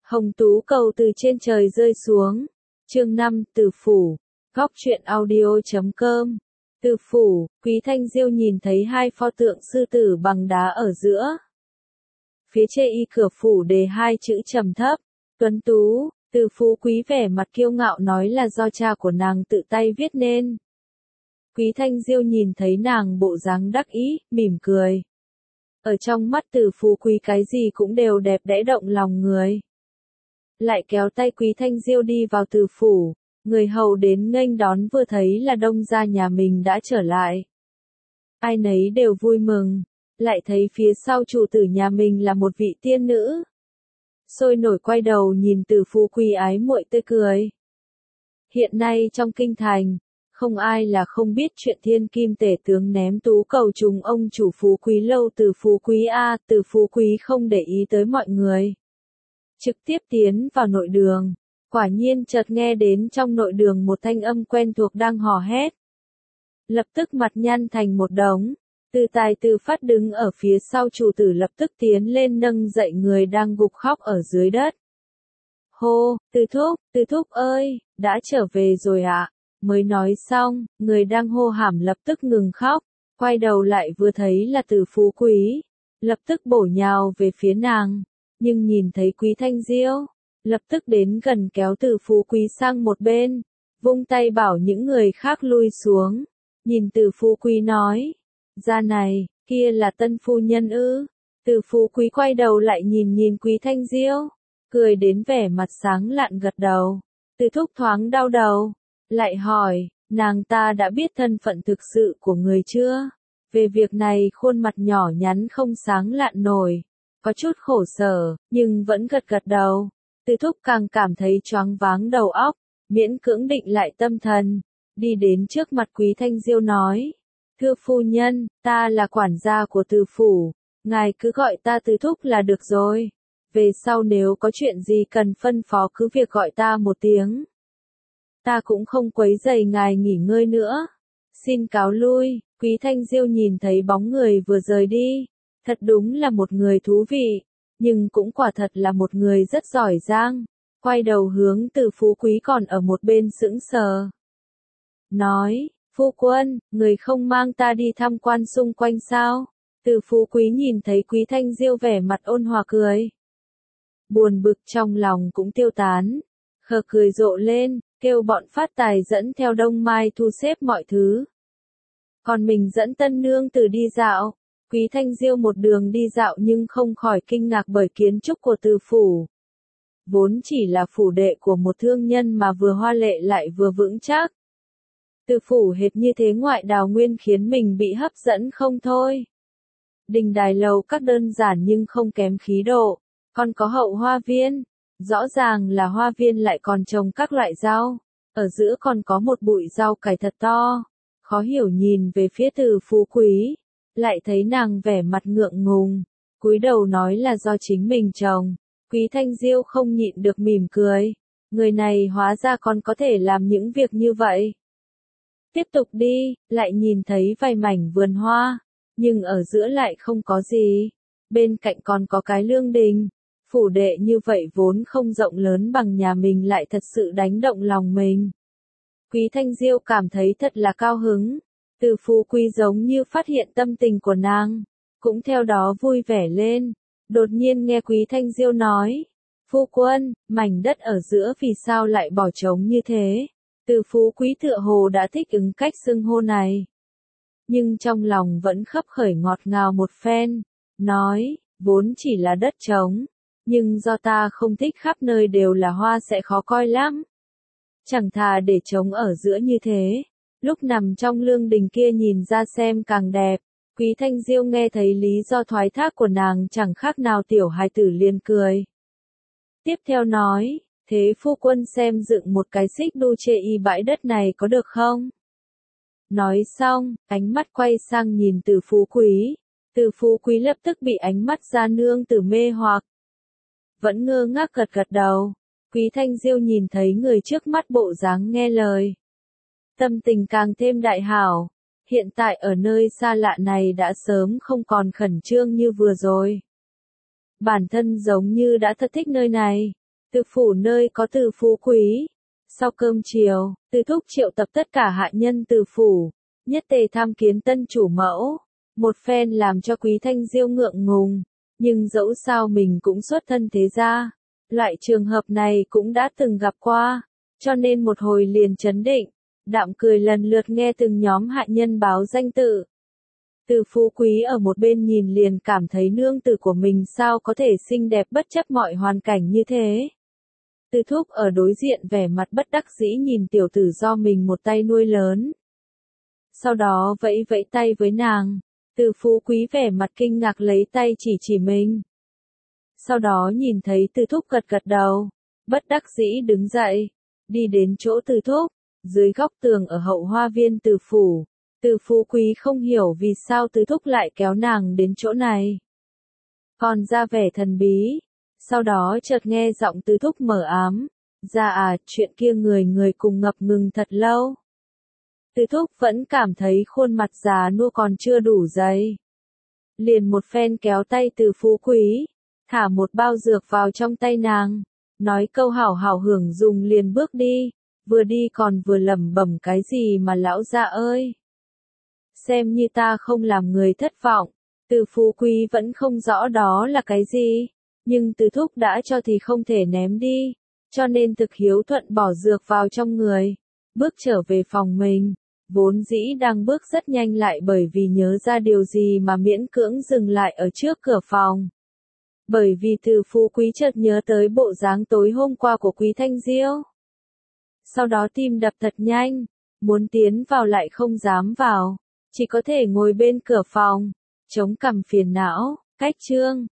Hồng tú cầu từ trên trời rơi xuống. Chương 5, Từ phủ. Góc truyện audio.com. Từ phủ, Quý Thanh Diêu nhìn thấy hai pho tượng sư tử bằng đá ở giữa. Phía trên y cửa phủ đề hai chữ trầm thấp, tuấn tú. Từ Phú Quý vẻ mặt kiêu ngạo nói là do cha của nàng tự tay viết nên. Quý Thanh Diêu nhìn thấy nàng bộ dáng đắc ý, mỉm cười. Ở trong mắt Từ Phú Quý cái gì cũng đều đẹp đẽ động lòng người. Lại kéo tay Quý Thanh Diêu đi vào Từ phủ, người hầu đến nghênh đón vừa thấy là Đông gia nhà mình đã trở lại. Ai nấy đều vui mừng, lại thấy phía sau chủ tử nhà mình là một vị tiên nữ. Sôi nổi quay đầu nhìn Từ Phú Quý ái muội tươi cười. Hiện nay trong kinh thành, không ai là không biết chuyện thiên kim tể tướng ném tú cầu trùng ông chủ Phú Quý lâu Từ Phú Quý a. Từ Phú Quý không để ý tới mọi người, trực tiếp tiến vào nội đường. Quả nhiên chợt nghe đến trong nội đường một thanh âm quen thuộc đang hò hét. Lập tức mặt nhăn thành một đống. Từ Tài Từ Phát đứng ở phía sau chủ tử lập tức tiến lên nâng dậy người đang gục khóc ở dưới đất. Hô, Từ Thúc ơi, đã trở về rồi ạ. Mới nói xong, người đang hô hàm lập tức ngừng khóc, quay đầu lại vừa thấy là Từ Phú Quý, lập tức bổ nhào về phía nàng, nhưng nhìn thấy Quý Thanh Diêu, lập tức đến gần kéo Từ Phú Quý sang một bên, vung tay bảo những người khác lui xuống, nhìn Từ Phú Quý nói, ra này, kia là tân phu nhân ư? Từ Phú Quý quay đầu lại nhìn Quý Thanh Diêu, cười đến vẻ mặt sáng lạn gật đầu. Từ Thúc thoáng đau đầu, lại hỏi, nàng ta đã biết thân phận thực sự của người chưa? Về việc này khuôn mặt nhỏ nhắn không sáng lạn nổi, có chút khổ sở, nhưng vẫn gật đầu. Từ Thúc càng cảm thấy choáng váng đầu óc, miễn cưỡng định lại tâm thần, đi đến trước mặt Quý Thanh Diêu nói, thưa phu nhân, ta là quản gia của Từ phủ, ngài cứ gọi ta Từ Thúc là được rồi. Về sau nếu có chuyện gì cần phân phó cứ việc gọi ta một tiếng. Ta cũng không quấy rầy ngài nghỉ ngơi nữa. Xin cáo lui. Quý Thanh Diêu nhìn thấy bóng người vừa rời đi. Thật đúng là một người thú vị, nhưng cũng quả thật là một người rất giỏi giang. Quay đầu hướng Từ Phú Quý còn ở một bên sững sờ. Nói, phu quân, người không mang ta đi tham quan xung quanh sao? Từ Phú Quý nhìn thấy Quý Thanh Diêu vẻ mặt ôn hòa cười. Buồn bực trong lòng cũng tiêu tán, khờ cười rộ lên, kêu bọn phát tài dẫn theo Đông Mai thu xếp mọi thứ. Còn mình dẫn tân nương tử đi dạo. Quý Thanh Diêu một đường đi dạo nhưng không khỏi kinh ngạc bởi kiến trúc của Từ phủ. Vốn chỉ là phủ đệ của một thương nhân mà vừa hoa lệ lại vừa vững chắc. Từ phủ hệt như thế ngoại đào nguyên khiến mình bị hấp dẫn không thôi. Đình đài lầu các đơn giản nhưng không kém khí độ, còn có hậu hoa viên. Rõ ràng là hoa viên lại còn trồng các loại rau, ở giữa còn có một bụi rau cải thật to. Khó hiểu nhìn về phía Từ Phú Quý, lại thấy nàng vẻ mặt ngượng ngùng, cúi đầu nói là do chính mình trồng. Quý Thanh Diêu không nhịn được mỉm cười, người này hóa ra còn có thể làm những việc như vậy. Tiếp tục đi, lại nhìn thấy vài mảnh vườn hoa, nhưng ở giữa lại không có gì. Bên cạnh còn có cái lương đình. Phủ đệ như vậy vốn không rộng lớn bằng nhà mình lại thật sự đánh động lòng mình. Quý Thanh Diêu cảm thấy thật là cao hứng. Từ Phú Quý giống như phát hiện tâm tình của nàng, cũng theo đó vui vẻ lên. Đột nhiên nghe Quý Thanh Diêu nói, phu quân, mảnh đất ở giữa vì sao lại bỏ trống như thế? Từ Phú Quý tựa hồ đã thích ứng cách xưng hô này, nhưng trong lòng vẫn khấp khởi ngọt ngào một phen, nói, vốn chỉ là đất trống, nhưng do ta không thích khắp nơi đều là hoa sẽ khó coi lắm. Chẳng thà để trống ở giữa như thế, lúc nằm trong lương đình kia nhìn ra xem càng đẹp. Quý Thanh Diêu nghe thấy lý do thoái thác của nàng chẳng khác nào tiểu hài tử liền cười. Tiếp theo nói, thế phu quân xem dựng một cái xích đu chê y bãi đất này có được không? Nói xong, ánh mắt quay sang nhìn Từ Phú Quý. Từ Phú Quý lập tức bị ánh mắt gia nương tử mê hoặc. Vẫn ngơ ngác gật đầu. Quý Thanh Diêu nhìn thấy người trước mắt bộ dáng nghe lời, tâm tình càng thêm đại hảo. Hiện tại ở nơi xa lạ này đã sớm không còn khẩn trương như vừa rồi. Bản thân giống như đã thật thích nơi này. Từ phủ nơi có Từ Phú Quý. Sau cơm chiều, Từ thúc triệu tập tất cả hạ nhân Từ phủ, nhất tề tham kiến tân chủ mẫu. Một phen làm cho Quý Thanh Diêu ngượng ngùng, nhưng dẫu sao mình cũng xuất thân thế gia. Loại trường hợp này cũng đã từng gặp qua, cho nên một hồi liền chấn định, đạm cười lần lượt nghe từng nhóm hạ nhân báo danh tự. Từ Phú Quý ở một bên nhìn liền cảm thấy nương tử của mình sao có thể xinh đẹp bất chấp mọi hoàn cảnh như thế. Từ thúc ở đối diện vẻ mặt bất đắc dĩ nhìn tiểu tử do mình một tay nuôi lớn. Sau đó vẫy vẫy tay với nàng, Từ Phú Quý vẻ mặt kinh ngạc lấy tay chỉ mình. Sau đó nhìn thấy Từ thúc gật gật đầu, bất đắc dĩ đứng dậy, đi đến chỗ Từ thúc, dưới góc tường ở hậu hoa viên Từ phủ. Từ Phú Quý không hiểu vì sao Từ thúc lại kéo nàng đến chỗ này. Còn ra vẻ thần bí, sau đó chợt nghe giọng Từ thúc mờ ám, ra à, chuyện kia người cùng ngập ngừng thật lâu. Từ thúc vẫn cảm thấy khuôn mặt già nua còn chưa đủ dày. Liền một phen kéo tay Từ Phú Quý, thả một bao dược vào trong tay nàng, nói câu hảo hảo hưởng dùng liền bước đi, vừa đi còn vừa lẩm bẩm cái gì mà lão gia ơi. Xem như ta không làm người thất vọng. Từ Phú Quý vẫn không rõ đó là cái gì, nhưng Từ thúc đã cho thì không thể ném đi, cho nên thực hiếu thuận bỏ dược vào trong người, bước trở về phòng mình, vốn dĩ đang bước rất nhanh lại bởi vì nhớ ra điều gì mà miễn cưỡng dừng lại ở trước cửa phòng. Bởi vì Từ Phú Quý chợt nhớ tới bộ dáng tối hôm qua của Quý Thanh Diêu. Sau đó tim đập thật nhanh, muốn tiến vào lại không dám vào, chỉ có thể ngồi bên cửa phòng, chống cằm phiền não. Cách chương